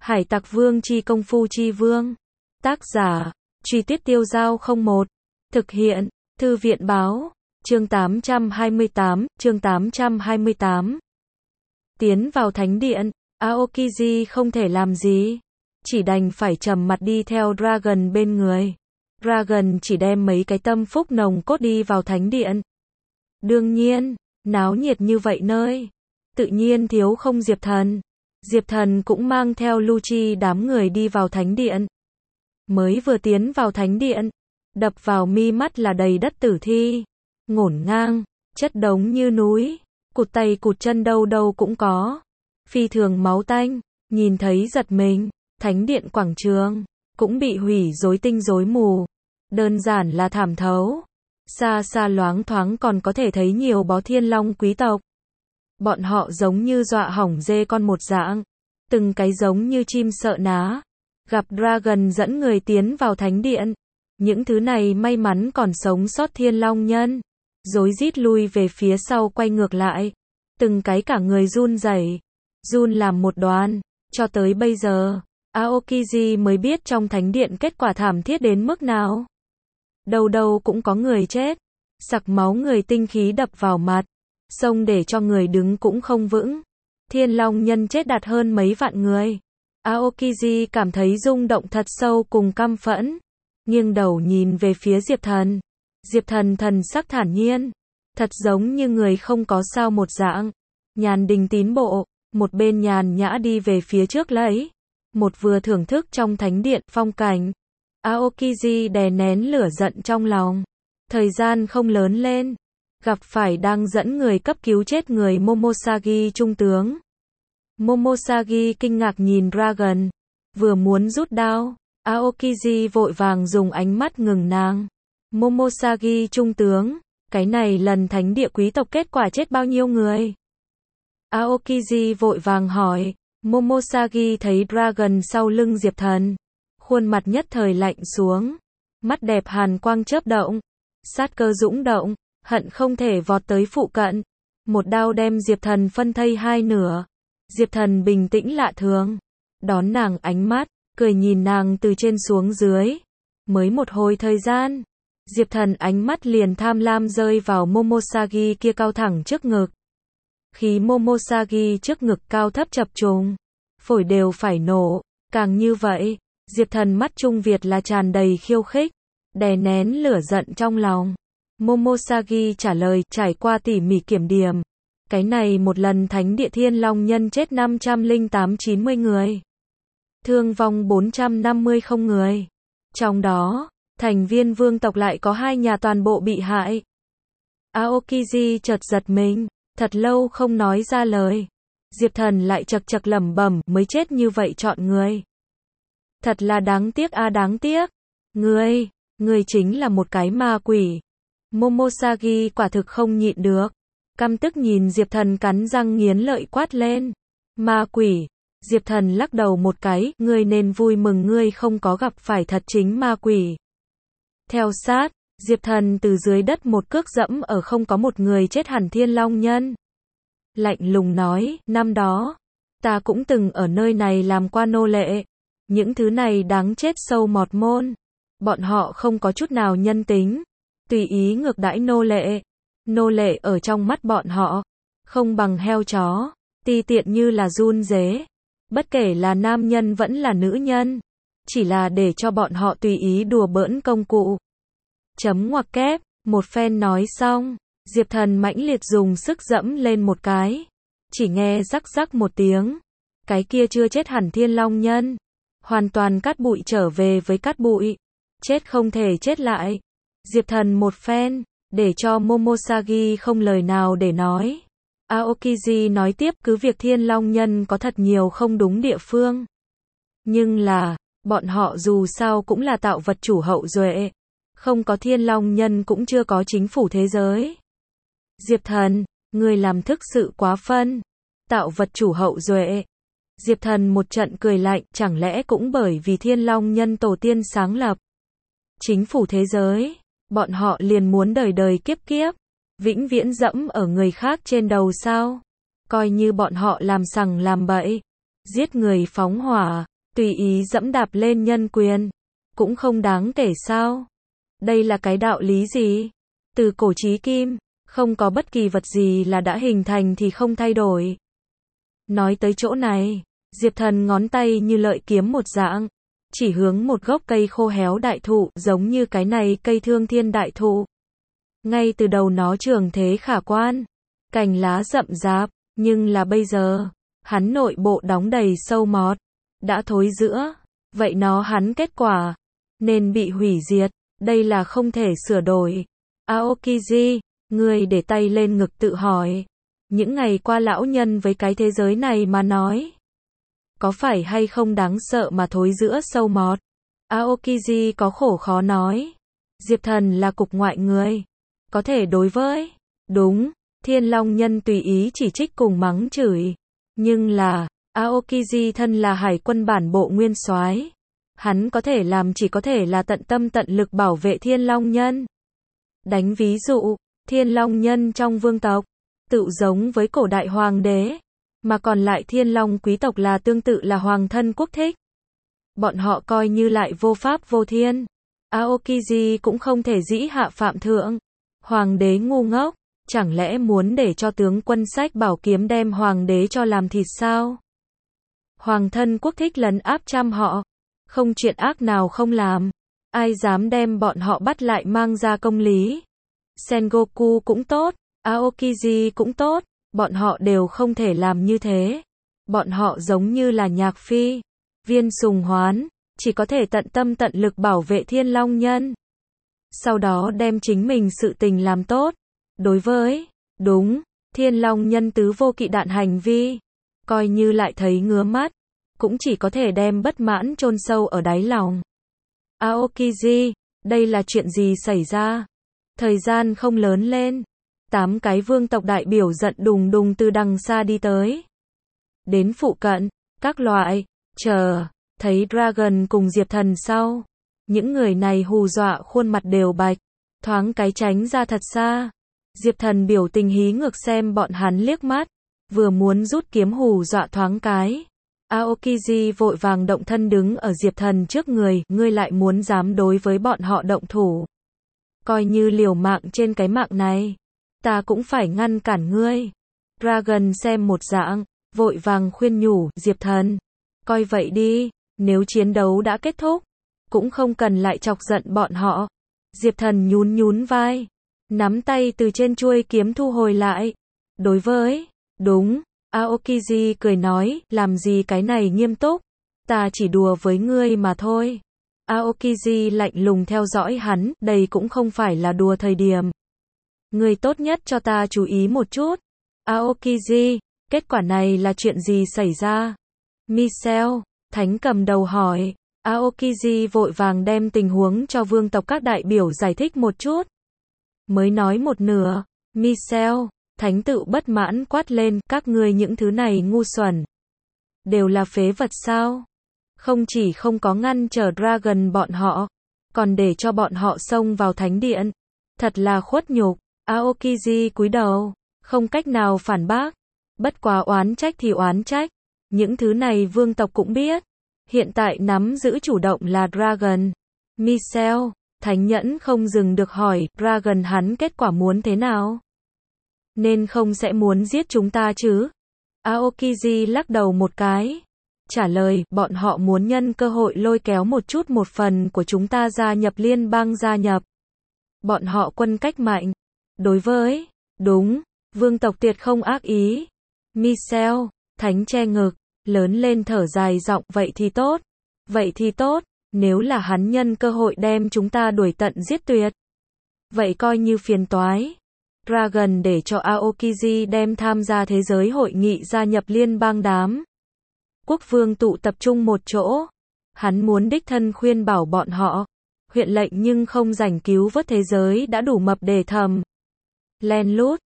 Hải Tặc Vương chi công phu chi vương. Tác giả, Truy Tuyết Tiêu Giao 01. Thực hiện, Thư viện Báo. Chương 828. Tiến vào thánh điện, Aokiji không thể làm gì. Chỉ đành phải trầm mặt đi theo Dragon bên người. Dragon chỉ đem mấy cái tâm phúc nồng cốt đi vào thánh điện. Đương nhiên, náo nhiệt như vậy nơi, tự nhiên thiếu không Diệp Thần. Diệp Thần cũng mang theo Lucci đám người đi vào thánh điện. Mới vừa tiến vào thánh điện, đập vào mi mắt là đầy đất tử thi, ngổn ngang, chất đống như núi, cụt tay cụt chân đâu đâu cũng có, phi thường máu tanh, nhìn thấy giật mình. Thánh điện quảng trường cũng bị hủy rối tinh rối mù, đơn giản là thảm thấu. Xa xa loáng thoáng còn có thể thấy nhiều bó thiên long quý tộc. Bọn họ giống như dọa hỏng dê con một dạng, từng cái giống như chim sợ ná. Gặp Dragon dẫn người tiến vào thánh điện, những thứ này may mắn còn sống sót thiên long nhân, rối rít lui về phía sau quay ngược lại, từng cái cả người run rẩy, run làm một đoàn. Cho tới bây giờ, Aokiji mới biết trong thánh điện kết quả thảm thiết đến mức nào. Đâu đâu cũng có người chết, sặc máu người tinh khí đập vào mặt, sông để cho người đứng cũng không vững. Thiên long nhân chết đạt hơn mấy vạn người. Aokiji cảm thấy rung động thật sâu cùng căm phẫn, nghiêng đầu nhìn về phía Diệp Thần. Diệp Thần thần sắc thản nhiên, thật giống như người không có sao một dạng, nhàn đình tín bộ, một bên nhàn nhã đi về phía trước lấy, một vừa thưởng thức trong thánh điện phong cảnh. Aokiji đè nén lửa giận trong lòng, thời gian không lớn lên, gặp phải đang dẫn người cấp cứu chết người Momosagi trung tướng. Momosagi kinh ngạc nhìn Dragon, vừa muốn rút đao, Aokiji vội vàng dùng ánh mắt ngừng nàng. Momosagi trung tướng, cái này lần thánh địa quý tộc kết quả chết bao nhiêu người? Aokiji vội vàng hỏi. Momosagi thấy Dragon sau lưng Diệp Thần, khuôn mặt nhất thời lạnh xuống, mắt đẹp hàn quang chớp động, sát cơ dũng động, hận không thể vọt tới phụ cận, một đao đem Diệp Thần phân thây hai nửa. Diệp Thần bình tĩnh lạ thường, đón nàng ánh mắt, cười nhìn nàng từ trên xuống dưới. Mới một hồi thời gian, Diệp Thần ánh mắt liền tham lam rơi vào Momosagi kia cao thẳng trước ngực. Khí Momosagi trước ngực cao thấp chập trùng, phổi đều phải nổ. Càng như vậy, Diệp Thần mắt Trung Việt là tràn đầy khiêu khích, đè nén lửa giận trong lòng. Momosagi trả lời, trải qua tỉ mỉ kiểm điểm, cái này một lần thánh địa thiên long nhân chết 508-90 người, thương vong 450 không người. Trong đó, thành viên vương tộc lại có 2 nhà toàn bộ bị hại. Aokiji chợt giật mình, thật lâu không nói ra lời. Diệp Thần lại chật chật lẩm bẩm, mới chết như vậy chọn người. Thật là đáng tiếc a, đáng tiếc. Ngươi chính là một cái ma quỷ. Momosagi quả thực không nhịn được, căm tức nhìn Diệp Thần cắn răng nghiến lợi quát lên. Ma quỷ. Diệp Thần lắc đầu một cái, ngươi nên vui mừng ngươi không có gặp phải thật chính ma quỷ. Theo sát, Diệp Thần từ dưới đất một cước dẫm ở không có một người chết hẳn thiên long nhân. Lạnh lùng nói, năm đó, ta cũng từng ở nơi này làm qua nô lệ. Những thứ này đáng chết sâu mọt môn. Bọn họ không có chút nào nhân tính, tùy ý ngược đãi nô lệ. Nô lệ ở trong mắt bọn họ, không bằng heo chó, ti tiện như là run dế. Bất kể là nam nhân vẫn là nữ nhân, chỉ là để cho bọn họ tùy ý đùa bỡn công cụ. Chấm ngoặc kép, một phen nói xong, Diệp Thần mãnh liệt dùng sức dẫm lên một cái. Chỉ nghe rắc rắc một tiếng, cái kia chưa chết hẳn thiên long nhân, hoàn toàn cát bụi trở về với cát bụi. Chết không thể chết lại. Diệp Thần một phen, để cho Momosagi không lời nào để nói. Aokiji nói tiếp, cứ việc thiên long nhân có thật nhiều không đúng địa phương, nhưng là, bọn họ dù sao cũng là tạo vật chủ hậu duệ. Không có thiên long nhân cũng chưa có chính phủ thế giới. Diệp Thần, ngươi làm thực sự quá phân. Tạo vật chủ hậu duệ. Diệp Thần một trận cười lạnh, chẳng lẽ cũng bởi vì thiên long nhân tổ tiên sáng lập chính phủ thế giới, bọn họ liền muốn đời đời kiếp kiếp, vĩnh viễn dẫm ở người khác trên đầu sao? Coi như bọn họ làm sằng làm bậy, giết người phóng hỏa, tùy ý dẫm đạp lên nhân quyền, cũng không đáng kể sao? Đây là cái đạo lý gì? Từ cổ chí kim, không có bất kỳ vật gì là đã hình thành thì không thay đổi. Nói tới chỗ này, Diệp Thần ngón tay như lợi kiếm một dạng, chỉ hướng một gốc cây khô héo đại thụ, giống như cái này cây Thương Thiên đại thụ. Ngay từ đầu nó trưởng thế khả quan, cành lá rậm rạp, nhưng là bây giờ, hắn nội bộ đóng đầy sâu mọt, đã thối rữa, vậy nó hắn kết quả, nên bị hủy diệt, đây là không thể sửa đổi. Aokiji, người để tay lên ngực tự hỏi, những ngày qua lão nhân với cái thế giới này mà nói, có phải hay không đáng sợ mà thối rữa sâu mọt? Aokiji có khổ khó nói, Diệp Thần là cục ngoại người, có thể đối với, đúng, Thiên Long Nhân tùy ý chỉ trích cùng mắng chửi, nhưng là, Aokiji thân là hải quân bản bộ nguyên soái, hắn có thể làm chỉ có thể là tận tâm tận lực bảo vệ Thiên Long Nhân. Đánh ví dụ, Thiên Long Nhân trong vương tộc, tự giống với cổ đại hoàng đế, mà còn lại Thiên Long quý tộc là tương tự là hoàng thân quốc thích. Bọn họ coi như lại vô pháp vô thiên. Aokiji cũng không thể dĩ hạ phạm thượng. Hoàng đế ngu ngốc, chẳng lẽ muốn để cho tướng quân sách bảo kiếm đem hoàng đế cho làm thịt sao? Hoàng thân quốc thích lấn áp trăm họ, không chuyện ác nào không làm, ai dám đem bọn họ bắt lại mang ra công lý. Sengoku cũng tốt, Aokiji cũng tốt, bọn họ đều không thể làm như thế. Bọn họ giống như là Nhạc Phi, Viên Sùng Hoán, chỉ có thể tận tâm tận lực bảo vệ Thiên Long Nhân. Sau đó đem chính mình sự tình làm tốt. Đối với, đúng, Thiên Long Nhân tứ vô kỵ đạn hành vi, coi như lại thấy ngứa mắt, cũng chỉ có thể đem bất mãn chôn sâu ở đáy lòng. Aokiji, đây là chuyện gì xảy ra? Thời gian không lớn lên. 8 cái vương tộc đại biểu giận đùng đùng từ đằng xa đi tới. Đến phụ cận, các loại, chờ, thấy Dragon cùng Diệp Thần sau. Những người này hù dọa khuôn mặt đều bạch, thoáng cái tránh ra thật xa. Diệp Thần biểu tình hí ngược xem bọn hắn liếc mắt, vừa muốn rút kiếm hù dọa thoáng cái. Aokiji vội vàng động thân đứng ở Diệp Thần trước người, ngươi lại muốn dám đối với bọn họ động thủ. Coi như liều mạng trên cái mạng này, ta cũng phải ngăn cản ngươi. Dragon xem một dạng, vội vàng khuyên nhủ, Diệp Thần, coi vậy đi, nếu chiến đấu đã kết thúc, cũng không cần lại chọc giận bọn họ. Diệp Thần nhún nhún vai, nắm tay từ trên chuôi kiếm thu hồi lại. Đối với, đúng, Aokiji cười nói, làm gì cái này nghiêm túc, ta chỉ đùa với ngươi mà thôi. Aokiji lạnh lùng theo dõi hắn, đây cũng không phải là đùa thời điểm. Ngươi tốt nhất cho ta chú ý một chút. Aokiji, kết quả này là chuyện gì xảy ra? Michel, Thánh cầm đầu hỏi. Aokiji vội vàng đem tình huống cho vương tộc các đại biểu giải thích một chút. Mới nói một nửa, Michel, Thánh tự bất mãn quát lên, các ngươi những thứ này ngu xuẩn. Đều là phế vật sao? Không chỉ không có ngăn trở Dragon bọn họ, còn để cho bọn họ xông vào thánh điện. Thật là khuất nhục. Aokiji cúi đầu, không cách nào phản bác. Bất quá oán trách thì oán trách. Những thứ này vương tộc cũng biết. Hiện tại nắm giữ chủ động là Dragon. Michel, Thánh nhẫn không dừng được hỏi, Dragon hắn kết quả muốn thế nào? Nên không sẽ muốn giết chúng ta chứ? Aokiji lắc đầu một cái. Trả lời, bọn họ muốn nhân cơ hội lôi kéo một chút một phần của chúng ta gia nhập liên bang gia nhập. Bọn họ quân cách mạnh. Đối với, đúng, vương tộc tuyệt không ác ý. Michel, Thánh che ngực, lớn lên thở dài giọng, vậy thì tốt. Vậy thì tốt, nếu là hắn nhân cơ hội đem chúng ta đuổi tận giết tuyệt. Vậy coi như phiền toái. Dragon để cho Aokiji đem tham gia thế giới hội nghị gia nhập liên bang đám quốc vương tụ tập trung một chỗ. Hắn muốn đích thân khuyên bảo bọn họ. Huyện lệnh nhưng không rảnh cứu vớt thế giới đã đủ mập để thầm. Len lút,